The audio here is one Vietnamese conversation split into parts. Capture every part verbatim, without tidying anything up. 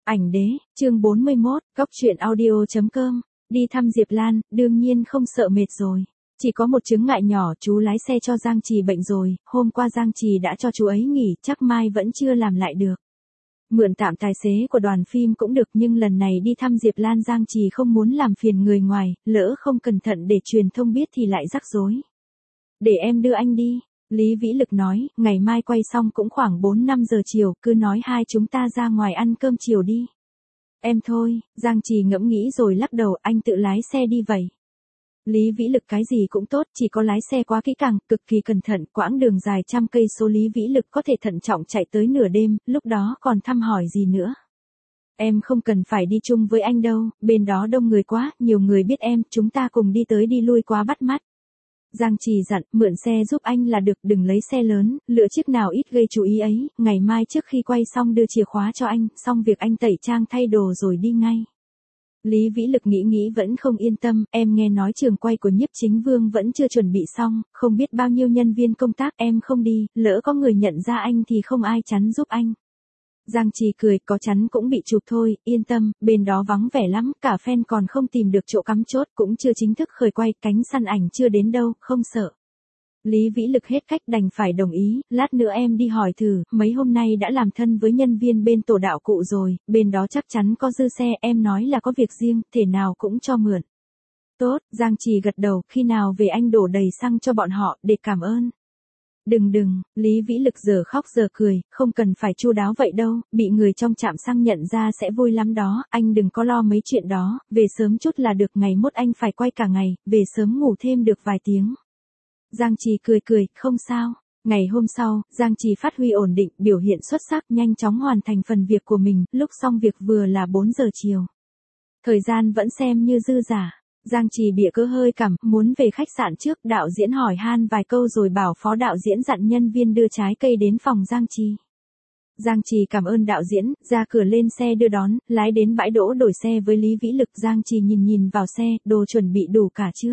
Ảnh đế, chương bốn mươi mốt, góc truyện audio chấm com. Đi thăm Diệp Lan, đương nhiên không sợ mệt rồi. Chỉ có một chướng ngại nhỏ, chú lái xe cho Giang Trì bệnh rồi, hôm qua Giang Trì đã cho chú ấy nghỉ, chắc mai vẫn chưa làm lại được. Mượn tạm tài xế của đoàn phim cũng được, nhưng lần này đi thăm Diệp Lan Giang Trì không muốn làm phiền người ngoài, lỡ không cẩn thận để truyền thông biết thì lại rắc rối. Để em đưa anh đi. Lý Vĩ Lực nói, ngày mai quay xong cũng khoảng bốn năm giờ chiều, cứ nói hai chúng ta ra ngoài ăn cơm chiều đi. Em thôi, Giang Trì ngẫm nghĩ rồi lắc đầu, anh tự lái xe đi vậy. Lý Vĩ Lực cái gì cũng tốt, chỉ có lái xe quá kỹ càng, cực kỳ cẩn thận, quãng đường dài trăm cây số Lý Vĩ Lực có thể thận trọng chạy tới nửa đêm, lúc đó còn thăm hỏi gì nữa. Em không cần phải đi chung với anh đâu, bên đó đông người quá, nhiều người biết em, chúng ta cùng đi tới đi lui quá bắt mắt. Giang Trì dặn, mượn xe giúp anh là được, đừng lấy xe lớn, lựa chiếc nào ít gây chú ý ấy, ngày mai trước khi quay xong đưa chìa khóa cho anh, xong việc anh tẩy trang thay đồ rồi đi ngay. Lý Vĩ Lực nghĩ nghĩ vẫn không yên tâm, em nghe nói trường quay của Nhiếp Chính Vương vẫn chưa chuẩn bị xong, không biết bao nhiêu nhân viên công tác, em không đi, lỡ có người nhận ra anh thì không ai chắn giúp anh. Giang Trì cười, có chắn cũng bị chụp thôi, yên tâm, bên đó vắng vẻ lắm, cả fan còn không tìm được chỗ cắm chốt, cũng chưa chính thức khởi quay, cánh săn ảnh chưa đến đâu, không sợ. Lý Vĩ Lực hết cách đành phải đồng ý, lát nữa em đi hỏi thử, mấy hôm nay đã làm thân với nhân viên bên tổ đạo cụ rồi, bên đó chắc chắn có dư xe, em nói là có việc riêng, thể nào cũng cho mượn. Tốt, Giang Trì gật đầu, khi nào về anh đổ đầy xăng cho bọn họ, để cảm ơn. Đừng đừng, Lý Vĩ Lực giờ khóc giờ cười, không cần phải chu đáo vậy đâu, bị người trong trạm xăng nhận ra sẽ vui lắm đó, anh đừng có lo mấy chuyện đó, về sớm chút là được, ngày mốt anh phải quay cả ngày, về sớm ngủ thêm được vài tiếng. Giang Trì cười cười, không sao. Ngày hôm sau, Giang Trì phát huy ổn định, biểu hiện xuất sắc, nhanh chóng hoàn thành phần việc của mình, lúc xong việc vừa là bốn giờ chiều. Thời gian vẫn xem như dư dả. Giang Trì bịa cớ hơi cảm, muốn về khách sạn trước, đạo diễn hỏi han vài câu rồi bảo phó đạo diễn dặn nhân viên đưa trái cây đến phòng Giang Trì. Giang Trì cảm ơn đạo diễn, ra cửa lên xe đưa đón, lái đến bãi đỗ đổi xe với Lý Vĩ Lực. Giang Trì nhìn nhìn vào xe, đồ chuẩn bị đủ cả chưa?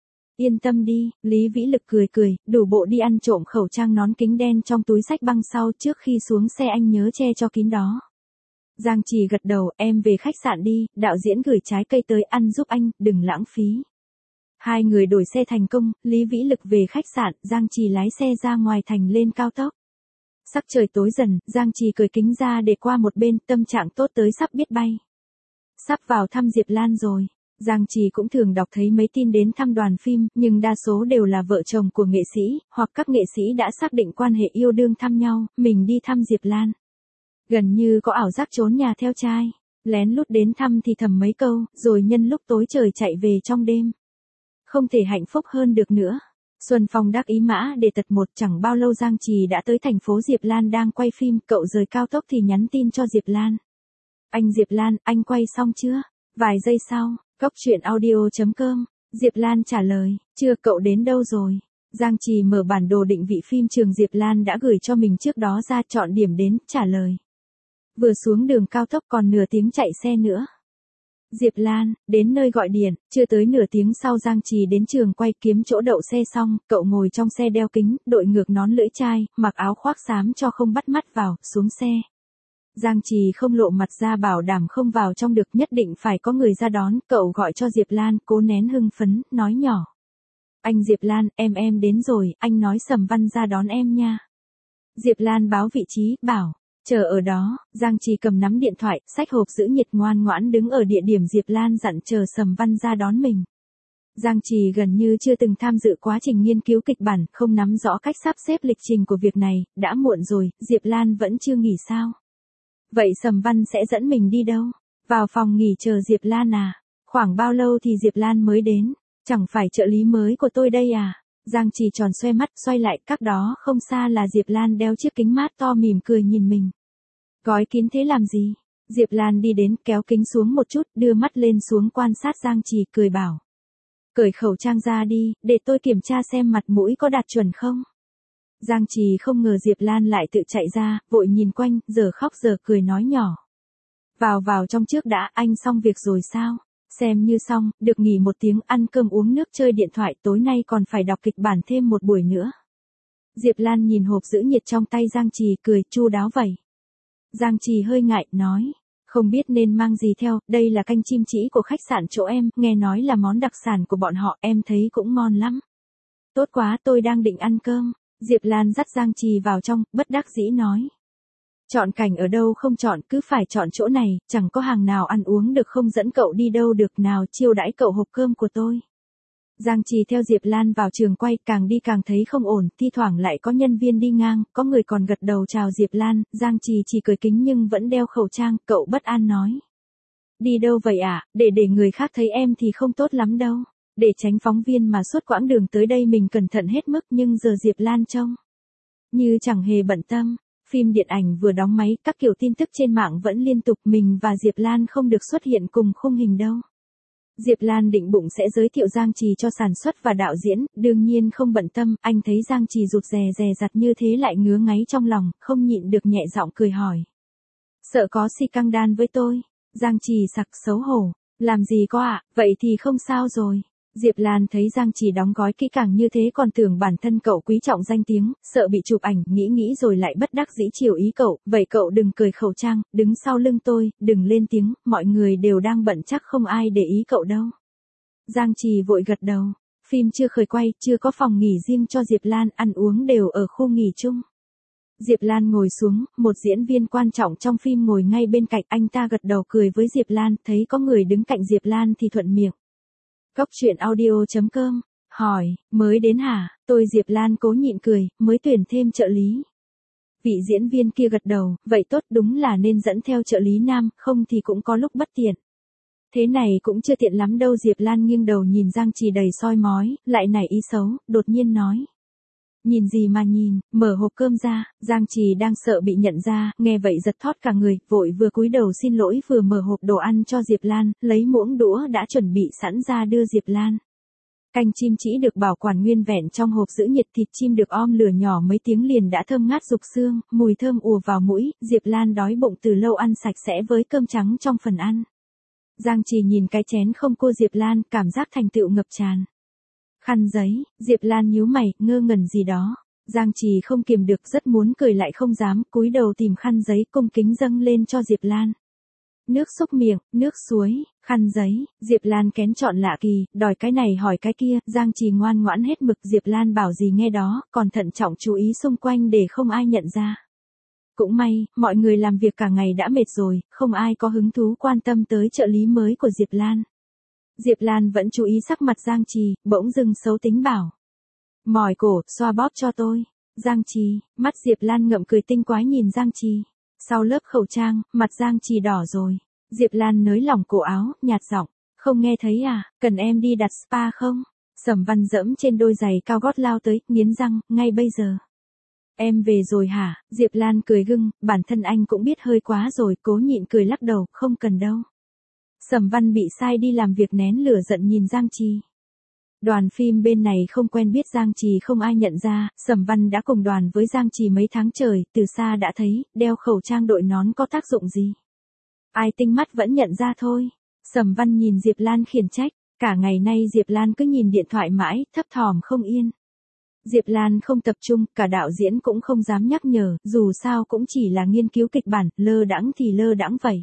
Yên tâm đi, Lý Vĩ Lực cười cười, đủ bộ đi ăn trộm khẩu trang nón kính đen trong túi xách băng sau, trước khi xuống xe anh nhớ che cho kín đó. Giang Trì gật đầu, em về khách sạn đi, đạo diễn gửi trái cây tới, ăn giúp anh, đừng lãng phí. Hai người đổi xe thành công, Lý Vĩ Lực về khách sạn, Giang Trì lái xe ra ngoài thành lên cao tốc. Sắc trời tối dần, Giang Trì cởi kính ra để qua một bên, tâm trạng tốt tới sắp biết bay. Sắp vào thăm Diệp Lan rồi. Giang Trì cũng thường đọc thấy mấy tin đến thăm đoàn phim, nhưng đa số đều là vợ chồng của nghệ sĩ, hoặc các nghệ sĩ đã xác định quan hệ yêu đương thăm nhau, mình đi thăm Diệp Lan. Gần như có ảo giác trốn nhà theo trai, lén lút đến thăm thì thầm mấy câu, rồi nhân lúc tối trời chạy về trong đêm. Không thể hạnh phúc hơn được nữa. Xuân Phong đắc ý mã để tật một, chẳng bao lâu Giang Trì đã tới thành phố Diệp Lan đang quay phim, cậu rời cao tốc thì nhắn tin cho Diệp Lan. Anh Diệp Lan, anh quay xong chưa? Vài giây sau, góc truyện audio chấm com, Diệp Lan trả lời, chưa, cậu đến đâu rồi? Giang Trì mở bản đồ định vị phim trường Diệp Lan đã gửi cho mình trước đó ra, chọn điểm đến, trả lời. Vừa xuống đường cao tốc còn nửa tiếng chạy xe nữa. Diệp Lan, đến nơi gọi điện, chưa tới nửa tiếng sau Giang Trì đến trường quay, kiếm chỗ đậu xe xong, cậu ngồi trong xe đeo kính, đội ngược nón lưỡi chai, mặc áo khoác xám cho không bắt mắt vào, xuống xe. Giang Trì không lộ mặt ra, bảo đảm không vào trong được, nhất định phải có người ra đón, cậu gọi cho Diệp Lan, cố nén hưng phấn, nói nhỏ. Anh Diệp Lan, em em đến rồi, anh nói Sầm Văn ra đón em nha. Diệp Lan báo vị trí, bảo, chờ ở đó. Giang Trì cầm nắm điện thoại, xách hộp giữ nhiệt, ngoan ngoãn đứng ở địa điểm Diệp Lan dặn, chờ Sầm Văn ra đón mình. Giang Trì gần như chưa từng tham dự quá trình nghiên cứu kịch bản, không nắm rõ cách sắp xếp lịch trình của việc này, đã muộn rồi, Diệp Lan vẫn chưa nghỉ sao? Vậy Sầm Văn sẽ dẫn mình đi đâu? Vào phòng nghỉ chờ Diệp Lan à? Khoảng bao lâu thì Diệp Lan mới đến? Chẳng phải trợ lý mới của tôi đây à? Giang Trì tròn xoe mắt, xoay lại, cách đó không xa là Diệp Lan đeo chiếc kính mát to mỉm cười nhìn mình. Gói kín thế làm gì? Diệp Lan đi đến, kéo kính xuống một chút, đưa mắt lên xuống quan sát Giang Trì, cười bảo. Cởi khẩu trang ra đi, để tôi kiểm tra xem mặt mũi có đạt chuẩn không? Giang Trì không ngờ Diệp Lan lại tự chạy ra, vội nhìn quanh, giờ khóc giờ cười nói nhỏ. Vào vào trong trước đã, anh xong việc rồi sao? Xem như xong, được nghỉ một tiếng, ăn cơm uống nước chơi điện thoại, tối nay còn phải đọc kịch bản thêm một buổi nữa. Diệp Lan nhìn hộp giữ nhiệt trong tay Giang Trì, cười chu đáo vậy. Giang Trì hơi ngại, nói, Không biết nên mang gì theo, đây là canh chim chỉ của khách sạn chỗ em, nghe nói là món đặc sản của bọn họ, em thấy cũng ngon lắm. Tốt quá, tôi đang định ăn cơm. Diệp Lan dắt Giang Trì vào trong, bất đắc dĩ nói. Chọn cảnh ở đâu không chọn, cứ phải chọn chỗ này, chẳng có hàng nào ăn uống được không dẫn cậu đi đâu được, nào chiêu đãi cậu hộp cơm của tôi. Giang Trì theo Diệp Lan vào trường quay, càng đi càng thấy không ổn, thi thoảng lại có nhân viên đi ngang, có người còn gật đầu chào Diệp Lan, Giang Trì chỉ cười kính nhưng vẫn đeo khẩu trang, cậu bất an nói. Đi đâu vậy ạ, à? để để người khác thấy em thì không tốt lắm đâu. Để tránh phóng viên mà suốt quãng đường tới đây mình cẩn thận hết mức, nhưng giờ Diệp Lan trông như chẳng hề bận tâm. Phim điện ảnh vừa đóng máy, các kiểu tin tức trên mạng vẫn liên tục, mình và Diệp Lan không được xuất hiện cùng khung hình đâu. Diệp Lan định bụng sẽ giới thiệu Giang Trì cho sản xuất và đạo diễn, đương nhiên không bận tâm, anh thấy Giang Trì rụt rè rè rặt như thế lại ngứa ngáy trong lòng, không nhịn được nhẹ giọng cười hỏi. Sợ có si căng đan với tôi? Giang Trì sặc xấu hổ. Làm gì có ạ, à? Vậy thì không sao rồi. Diệp Lan thấy Giang Trì đóng gói kỹ càng như thế còn tưởng bản thân cậu quý trọng danh tiếng, sợ bị chụp ảnh, nghĩ nghĩ rồi lại bất đắc dĩ chiều ý cậu, vậy cậu đừng cười khẩu trang, đứng sau lưng tôi, đừng lên tiếng, mọi người đều đang bận chắc không ai để ý cậu đâu. Giang Trì vội gật đầu, phim chưa khởi quay, chưa có phòng nghỉ riêng cho Diệp Lan, ăn uống đều ở khu nghỉ chung. Diệp Lan ngồi xuống, một diễn viên quan trọng trong phim ngồi ngay bên cạnh, anh ta gật đầu cười với Diệp Lan, thấy có người đứng cạnh Diệp Lan thì thuận miệng. Cóc truyện audio chấm com, hỏi, mới đến hả, tôi Diệp Lan cố nhịn cười, mới tuyển thêm trợ lý. Vị diễn viên kia gật đầu, vậy tốt, đúng là nên dẫn theo trợ lý nam, không thì cũng có lúc bất tiện. Thế này cũng chưa tiện lắm đâu. Diệp Lan nghiêng đầu nhìn Giang Trì đầy soi mói, lại nảy ý xấu, đột nhiên nói. Nhìn gì mà nhìn, mở hộp cơm ra, Giang Trì đang sợ bị nhận ra, nghe vậy giật thót cả người, vội vừa cúi đầu xin lỗi vừa mở hộp đồ ăn cho Diệp Lan, lấy muỗng đũa đã chuẩn bị sẵn ra đưa Diệp Lan. Canh chim chỉ được bảo quản nguyên vẹn trong hộp giữ nhiệt, thịt chim được om lửa nhỏ mấy tiếng liền đã thơm ngát rục xương, mùi thơm ùa vào mũi, Diệp Lan đói bụng từ lâu ăn sạch sẽ với cơm trắng trong phần ăn. Giang Trì nhìn cái chén không cô Diệp Lan, cảm giác thành tựu ngập tràn. Khăn giấy, Diệp Lan nhíu mày, ngơ ngẩn gì đó. Giang Trì không kiềm được, rất muốn cười lại không dám, cúi đầu tìm khăn giấy, cung kính dâng lên cho Diệp Lan. Nước xúc miệng, nước suối, khăn giấy, Diệp Lan kén chọn lạ kỳ, đòi cái này hỏi cái kia, Giang Trì ngoan ngoãn hết mực, Diệp Lan bảo gì nghe đó, còn thận trọng chú ý xung quanh để không ai nhận ra. Cũng may, mọi người làm việc cả ngày đã mệt rồi, không ai có hứng thú quan tâm tới trợ lý mới của Diệp Lan. Diệp Lan vẫn chú ý sắc mặt Giang Trì, bỗng dưng xấu tính bảo. Mỏi cổ, xoa bóp cho tôi. Giang Trì, mắt Diệp Lan ngậm cười tinh quái nhìn Giang Trì. Sau lớp khẩu trang, mặt Giang Trì đỏ rồi. Diệp Lan nới lỏng cổ áo, nhạt giọng. Không nghe thấy à, cần em đi đặt spa không? Sẩm Văn dẫm trên đôi giày cao gót lao tới, nghiến răng, ngay bây giờ. Em về rồi hả? Diệp Lan cười gưng, bản thân anh cũng biết hơi quá rồi, cố nhịn cười lắc đầu, không cần đâu. Sẩm Văn bị sai đi làm việc nén lửa giận nhìn Giang Trì. Đoàn phim bên này không quen biết Giang Trì không ai nhận ra, Sẩm Văn đã cùng đoàn với Giang Trì mấy tháng trời, từ xa đã thấy, đeo khẩu trang đội nón có tác dụng gì. Ai tinh mắt vẫn nhận ra thôi. Sẩm Văn nhìn Diệp Lan khiển trách, cả ngày nay Diệp Lan cứ nhìn điện thoại mãi, thấp thỏm không yên. Diệp Lan không tập trung, cả đạo diễn cũng không dám nhắc nhở, dù sao cũng chỉ là nghiên cứu kịch bản, lơ đãng thì lơ đãng vậy.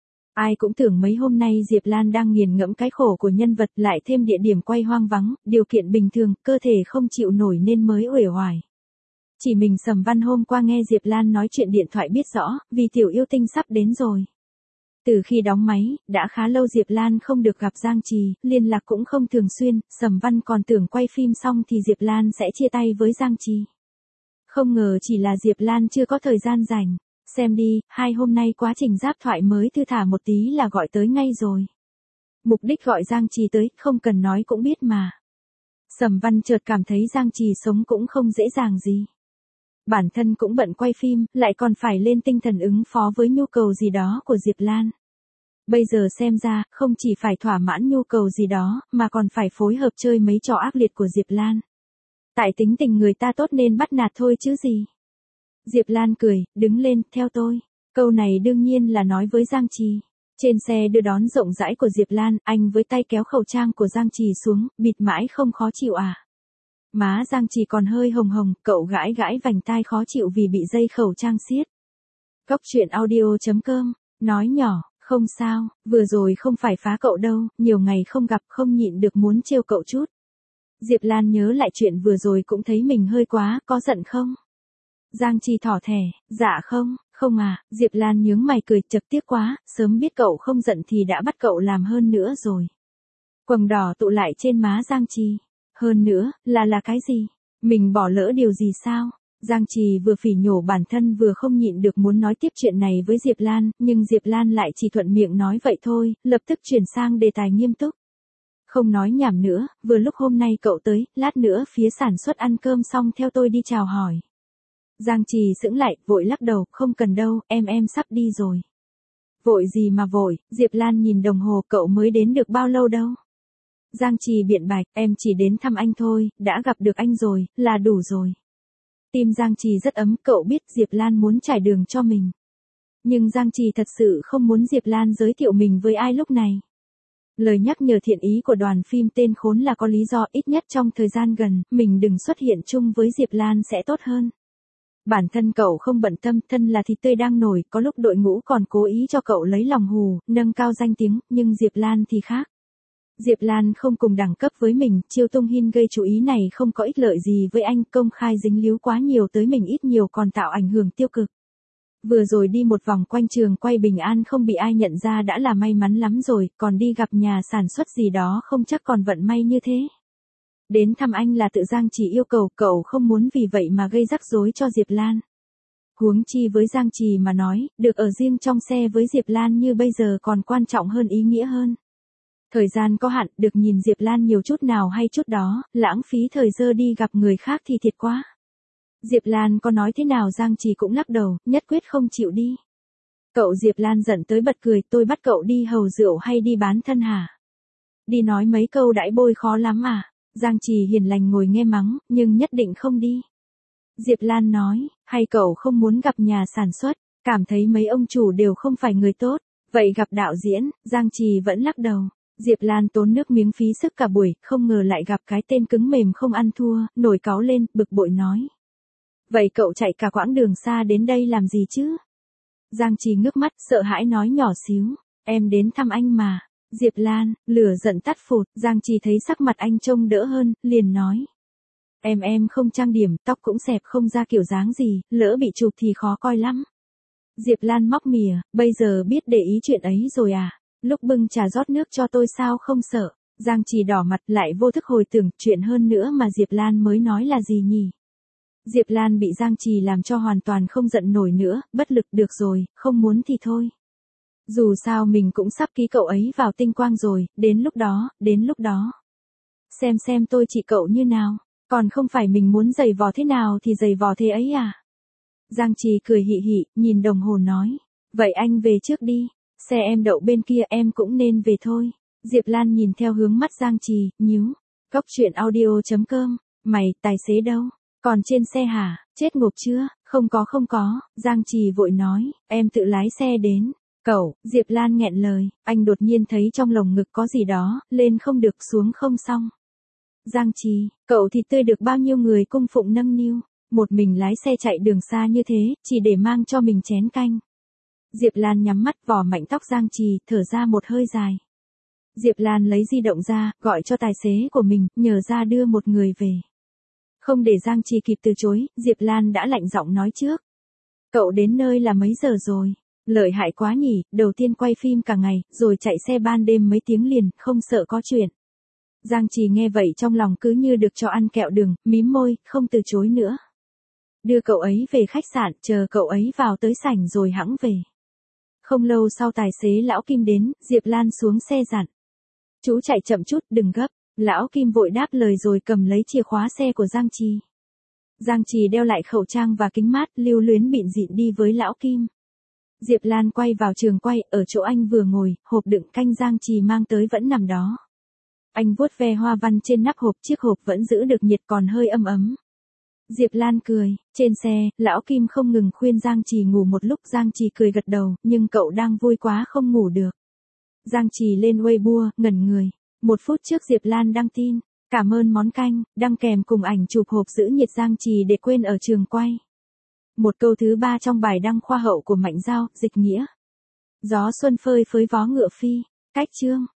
Ai cũng tưởng mấy hôm nay Diệp Lan đang nghiền ngẫm cái khổ của nhân vật, lại thêm địa điểm quay hoang vắng, điều kiện bình thường, cơ thể không chịu nổi nên mới uể oải. Chỉ mình Sẩm Văn hôm qua nghe Diệp Lan nói chuyện điện thoại biết rõ, vì tiểu yêu tinh sắp đến rồi. Từ khi đóng máy, đã khá lâu Diệp Lan không được gặp Giang Trì, liên lạc cũng không thường xuyên, Sẩm Văn còn tưởng quay phim xong thì Diệp Lan sẽ chia tay với Giang Trì. Không ngờ chỉ là Diệp Lan chưa có thời gian rảnh. Xem đi, hai hôm nay quá trình giáp thoại mới thư thả một tí là gọi tới ngay rồi. Mục đích gọi Giang Trì tới, không cần nói cũng biết mà. Sẩm Văn chợt cảm thấy Giang Trì sống cũng không dễ dàng gì. Bản thân cũng bận quay phim, lại còn phải lên tinh thần ứng phó với nhu cầu gì đó của Diệp Lan. Bây giờ xem ra, không chỉ phải thỏa mãn nhu cầu gì đó, mà còn phải phối hợp chơi mấy trò ác liệt của Diệp Lan. Tại tính tình người ta tốt nên bắt nạt thôi chứ gì. Diệp Lan cười, đứng lên, theo tôi. Câu này đương nhiên là nói với Giang Trì. Trên xe đưa đón rộng rãi của Diệp Lan, anh với tay kéo khẩu trang của Giang Trì xuống, bịt mãi không khó chịu à. Má Giang Trì còn hơi hồng hồng, cậu gãi gãi vành tai khó chịu vì bị dây khẩu trang siết. Cóc truyện audio chấm com, nói nhỏ, Không sao, vừa rồi không phải phá cậu đâu, nhiều ngày không gặp không nhịn được muốn trêu cậu chút. Diệp Lan nhớ lại chuyện vừa rồi cũng thấy mình hơi quá, có giận không? Giang Trì thỏ thẻ, dạ không, không à, Diệp Lan nhướng mày cười chật tiếc quá, sớm biết cậu không giận thì đã bắt cậu làm hơn nữa rồi. Quầng đỏ tụ lại trên má Giang Trì. Hơn nữa, là là cái gì? Mình bỏ lỡ điều gì sao? Giang Trì vừa phỉ nhổ bản thân vừa không nhịn được muốn nói tiếp chuyện này với Diệp Lan, nhưng Diệp Lan lại chỉ thuận miệng nói vậy thôi, lập tức chuyển sang đề tài nghiêm túc. Không nói nhảm nữa, vừa lúc hôm nay cậu tới, lát nữa phía sản xuất ăn cơm xong theo tôi đi chào hỏi. Giang Trì sững lại, vội lắc đầu, không cần đâu, em em sắp đi rồi. Vội gì mà vội, Diệp Lan nhìn đồng hồ, cậu mới đến được bao lâu đâu. Giang Trì biện bạch, em chỉ đến thăm anh thôi, đã gặp được anh rồi, là đủ rồi. Tim Giang Trì rất ấm, cậu biết Diệp Lan muốn trải đường cho mình. Nhưng Giang Trì thật sự không muốn Diệp Lan giới thiệu mình với ai lúc này. Lời nhắc nhở thiện ý của đoàn phim tên khốn là có lý do, ít nhất trong thời gian gần, mình đừng xuất hiện chung với Diệp Lan sẽ tốt hơn. Bản thân cậu không bận tâm, thân là thịt tươi đang nổi, có lúc đội ngũ còn cố ý cho cậu lấy lòng hù, nâng cao danh tiếng, nhưng Diệp Lan thì khác. Diệp Lan không cùng đẳng cấp với mình, Chiêu Tung Hin gây chú ý này không có ích lợi gì với anh, công khai dính líu quá nhiều tới mình ít nhiều còn tạo ảnh hưởng tiêu cực. Vừa rồi đi một vòng quanh trường quay bình an không bị ai nhận ra đã là may mắn lắm rồi, còn đi gặp nhà sản xuất gì đó không chắc còn vận may như thế. Đến thăm anh là tự Giang Trì yêu cầu, cậu không muốn vì vậy mà gây rắc rối cho Diệp Lan. Huống chi với Giang Trì mà nói, được ở riêng trong xe với Diệp Lan như bây giờ còn quan trọng hơn ý nghĩa hơn. Thời gian có hạn, được nhìn Diệp Lan nhiều chút nào hay chút đó, lãng phí thời giờ đi gặp người khác thì thiệt quá. Diệp Lan có nói thế nào Giang Trì cũng lắc đầu, nhất quyết không chịu đi. Cậu Diệp Lan giận tới bật cười, tôi bắt cậu đi hầu rượu hay đi bán thân hả? Đi nói mấy câu đãi bôi khó lắm à? Giang Trì hiền lành ngồi nghe mắng, nhưng nhất định không đi. Diệp Lan nói, hay cậu không muốn gặp nhà sản xuất, cảm thấy mấy ông chủ đều không phải người tốt, vậy gặp đạo diễn, Giang Trì vẫn lắc đầu. Diệp Lan tốn nước miếng phí sức cả buổi, không ngờ lại gặp cái tên cứng mềm không ăn thua, nổi cáu lên, bực bội nói. Vậy cậu chạy cả quãng đường xa đến đây làm gì chứ? Giang Trì ngước mắt, sợ hãi nói nhỏ xíu, em đến thăm anh mà. Diệp Lan, lửa giận tắt phụt, Giang Trì thấy sắc mặt anh trông đỡ hơn, liền nói. Em em không trang điểm, tóc cũng xẹp không ra kiểu dáng gì, lỡ bị chụp thì khó coi lắm. Diệp Lan móc mỉa, bây giờ biết để ý chuyện ấy rồi à? Lúc bưng trà rót nước cho tôi sao không sợ? Giang Trì đỏ mặt lại vô thức hồi tưởng chuyện hơn nữa mà Diệp Lan mới nói là gì nhỉ? Diệp Lan bị Giang Trì làm cho hoàn toàn không giận nổi nữa, bất lực được rồi, không muốn thì thôi. Dù sao mình cũng sắp ký cậu ấy vào tinh quang rồi, đến lúc đó, đến lúc đó. Xem xem tôi chỉ cậu như nào, còn không phải mình muốn giày vò thế nào thì giày vò thế ấy à? Giang Trì cười hị hị, nhìn đồng hồ nói, vậy anh về trước đi, xe em đậu bên kia em cũng nên về thôi. Diệp Lan nhìn theo hướng mắt Giang Trì, nhíu, cóc truyện audio chấm com, mày, tài xế đâu? Còn trên xe hả, chết ngộp chưa? Không có không có, Giang Trì vội nói, em tự lái xe đến. Cậu, Diệp Lan nghẹn lời, anh đột nhiên thấy trong lồng ngực có gì đó, lên không được xuống không xong. Giang Trì, cậu thì tươi được bao nhiêu người cung phụng nâng niu, một mình lái xe chạy đường xa như thế, chỉ để mang cho mình chén canh. Diệp Lan nhắm mắt vò mạnh tóc Giang Trì, thở ra một hơi dài. Diệp Lan lấy di động ra, gọi cho tài xế của mình, nhờ ra đưa một người về. Không để Giang Trì kịp từ chối, Diệp Lan đã lạnh giọng nói trước. Cậu đến nơi là mấy giờ rồi? Lợi hại quá nhỉ, đầu tiên quay phim cả ngày, rồi chạy xe ban đêm mấy tiếng liền, không sợ có chuyện. Giang Trì nghe vậy trong lòng cứ như được cho ăn kẹo đường, mím môi, không từ chối nữa. Đưa cậu ấy về khách sạn, chờ cậu ấy vào tới sảnh rồi hẵng về. Không lâu sau tài xế lão Kim đến, Diệp Lan xuống xe dặn. Chú chạy chậm chút, đừng gấp. Lão Kim vội đáp lời rồi cầm lấy chìa khóa xe của Giang Trì. Giang Trì đeo lại khẩu trang và kính mát, lưu luyến bịn dịn đi với lão Kim. Diệp Lan quay vào trường quay, ở chỗ anh vừa ngồi, hộp đựng canh Giang Trì mang tới vẫn nằm đó. Anh vuốt ve hoa văn trên nắp hộp, chiếc hộp vẫn giữ được nhiệt còn hơi ấm ấm. Diệp Lan cười, trên xe, lão Kim không ngừng khuyên Giang Trì ngủ một lúc, Giang Trì cười gật đầu, nhưng cậu đang vui quá không ngủ được. Giang Trì lên Weibo, ngẩn người. Một phút trước Diệp Lan đăng tin, cảm ơn món canh, đăng kèm cùng ảnh chụp hộp giữ nhiệt Giang Trì để quên ở trường quay. Một câu thứ ba trong bài đăng khoa hậu của Mạnh Giao, dịch nghĩa. Gió xuân phơi phới vó ngựa phi. Cách chương.